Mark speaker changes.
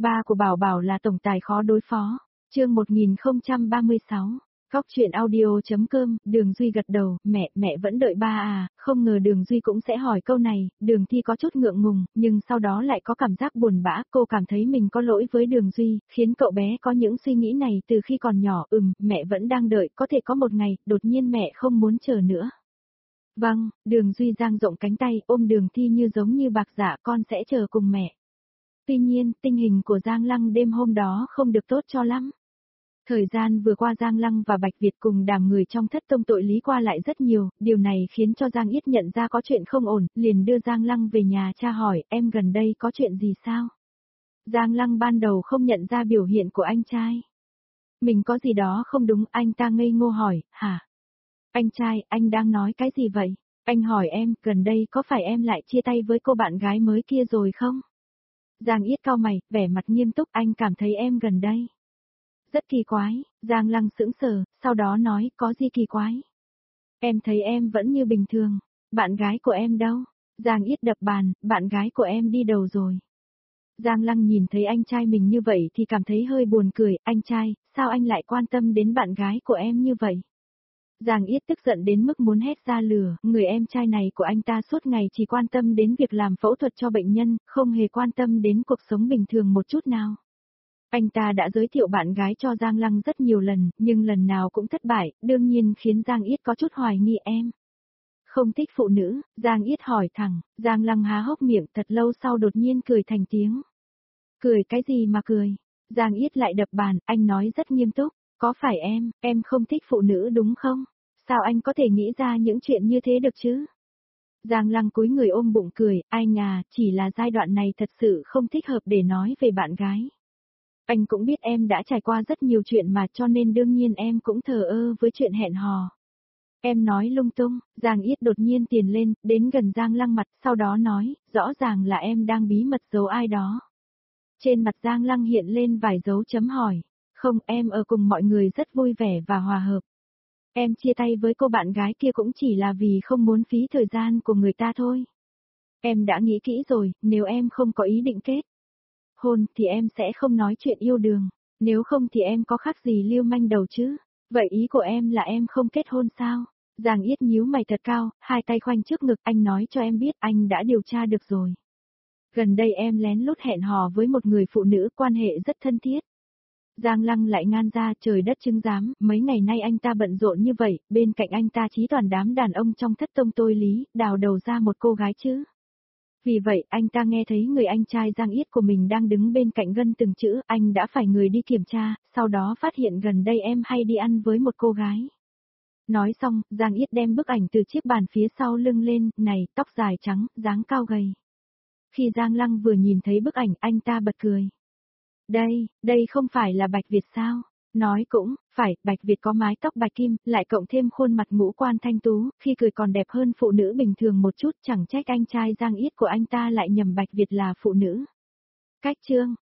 Speaker 1: Ba của Bảo Bảo là tổng tài khó đối phó. Chương 1036. Góc truyện audio.com. Đường Duy gật đầu, mẹ vẫn đợi ba à, không ngờ Đường Duy cũng sẽ hỏi câu này. Đường Thi có chút ngượng ngùng, nhưng sau đó lại có cảm giác buồn bã, cô cảm thấy mình có lỗi với Đường Duy, khiến cậu bé có những suy nghĩ này từ khi còn nhỏ. Mẹ vẫn đang đợi, có thể có một ngày, đột nhiên mẹ không muốn chờ nữa. Vâng, Đường Duy dang rộng cánh tay, ôm Đường Thi như giống như bạc dạ, con sẽ chờ cùng mẹ. Tuy nhiên, tình hình của Giang Lăng đêm hôm đó không được tốt cho lắm. Thời gian vừa qua Giang Lăng và Bạch Việt cùng đám người trong thất tông tội lý qua lại rất nhiều, điều này khiến cho Giang Yết nhận ra có chuyện không ổn, liền đưa Giang Lăng về nhà tra hỏi, em gần đây có chuyện gì sao? Giang Lăng ban đầu không nhận ra biểu hiện của anh trai. Mình có gì đó không đúng, anh ta ngây ngô hỏi, hả? Anh trai, anh đang nói cái gì vậy? Anh hỏi em, gần đây có phải em lại chia tay với cô bạn gái mới kia rồi không? Giang Yết cau mày, vẻ mặt nghiêm túc, anh cảm thấy em gần đây. Rất kỳ quái, Giang Lăng sững sờ, sau đó nói, có gì kỳ quái? Em thấy em vẫn như bình thường, bạn gái của em đâu? Giang Yết đập bàn, bạn gái của em đi đâu rồi? Giang Lăng nhìn thấy anh trai mình như vậy thì cảm thấy hơi buồn cười, anh trai, sao anh lại quan tâm đến bạn gái của em như vậy? Giang Yết tức giận đến mức muốn hét ra lửa, người em trai này của anh ta suốt ngày chỉ quan tâm đến việc làm phẫu thuật cho bệnh nhân, không hề quan tâm đến cuộc sống bình thường một chút nào. Anh ta đã giới thiệu bạn gái cho Giang Lăng rất nhiều lần, nhưng lần nào cũng thất bại, đương nhiên khiến Giang Yết có chút hoài nghi em. Không thích phụ nữ, Giang Yết hỏi thẳng, Giang Lăng há hốc miệng thật lâu sau đột nhiên cười thành tiếng. Cười cái gì mà cười? Giang Yết lại đập bàn, anh nói rất nghiêm túc, có phải em không thích phụ nữ đúng không? Sao anh có thể nghĩ ra những chuyện như thế được chứ? Giang Lăng cúi người ôm bụng cười, anh à, chỉ là giai đoạn này thật sự không thích hợp để nói về bạn gái. Anh cũng biết em đã trải qua rất nhiều chuyện mà cho nên đương nhiên em cũng thờ ơ với chuyện hẹn hò. Em nói lung tung, Giang Yết đột nhiên tiền lên, đến gần Giang Lăng mặt, sau đó nói, rõ ràng là em đang bí mật giấu ai đó. Trên mặt Giang Lăng hiện lên vài dấu chấm hỏi. Không, em ở cùng mọi người rất vui vẻ và hòa hợp. Em chia tay với cô bạn gái kia cũng chỉ là vì không muốn phí thời gian của người ta thôi. Em đã nghĩ kỹ rồi, nếu em không có ý định kết hôn thì em sẽ không nói chuyện yêu đương, nếu không thì em có khác gì lưu manh đầu chứ. Vậy ý của em là em không kết hôn sao? Giang Yết nhíu mày thật cao, hai tay khoanh trước ngực, anh nói cho em biết anh đã điều tra được rồi. Gần đây em lén lút hẹn hò với một người phụ nữ, quan hệ rất thân thiết. Giang Lăng lại ngan ra, trời đất chứng giám, mấy ngày nay anh ta bận rộn như vậy, bên cạnh anh ta chí toàn đám đàn ông trong thất tông tôi lý, đào đầu ra một cô gái chứ. Vì vậy, anh ta nghe thấy người anh trai Giang Yết của mình đang đứng bên cạnh gân từng chữ, anh đã phải người đi kiểm tra, sau đó phát hiện gần đây em hay đi ăn với một cô gái. Nói xong, Giang Yết đem bức ảnh từ chiếc bàn phía sau lưng lên, này, tóc dài trắng, dáng cao gầy. Khi Giang Lăng vừa nhìn thấy bức ảnh, anh ta bật cười. Đây không phải là Bạch Việt sao? Nói cũng, phải, Bạch Việt có mái tóc bạch kim, lại cộng thêm khuôn mặt ngũ quan thanh tú, khi cười còn đẹp hơn phụ nữ bình thường một chút, chẳng trách anh trai Giang Yết của anh ta lại nhầm Bạch Việt là phụ nữ. Cách chương.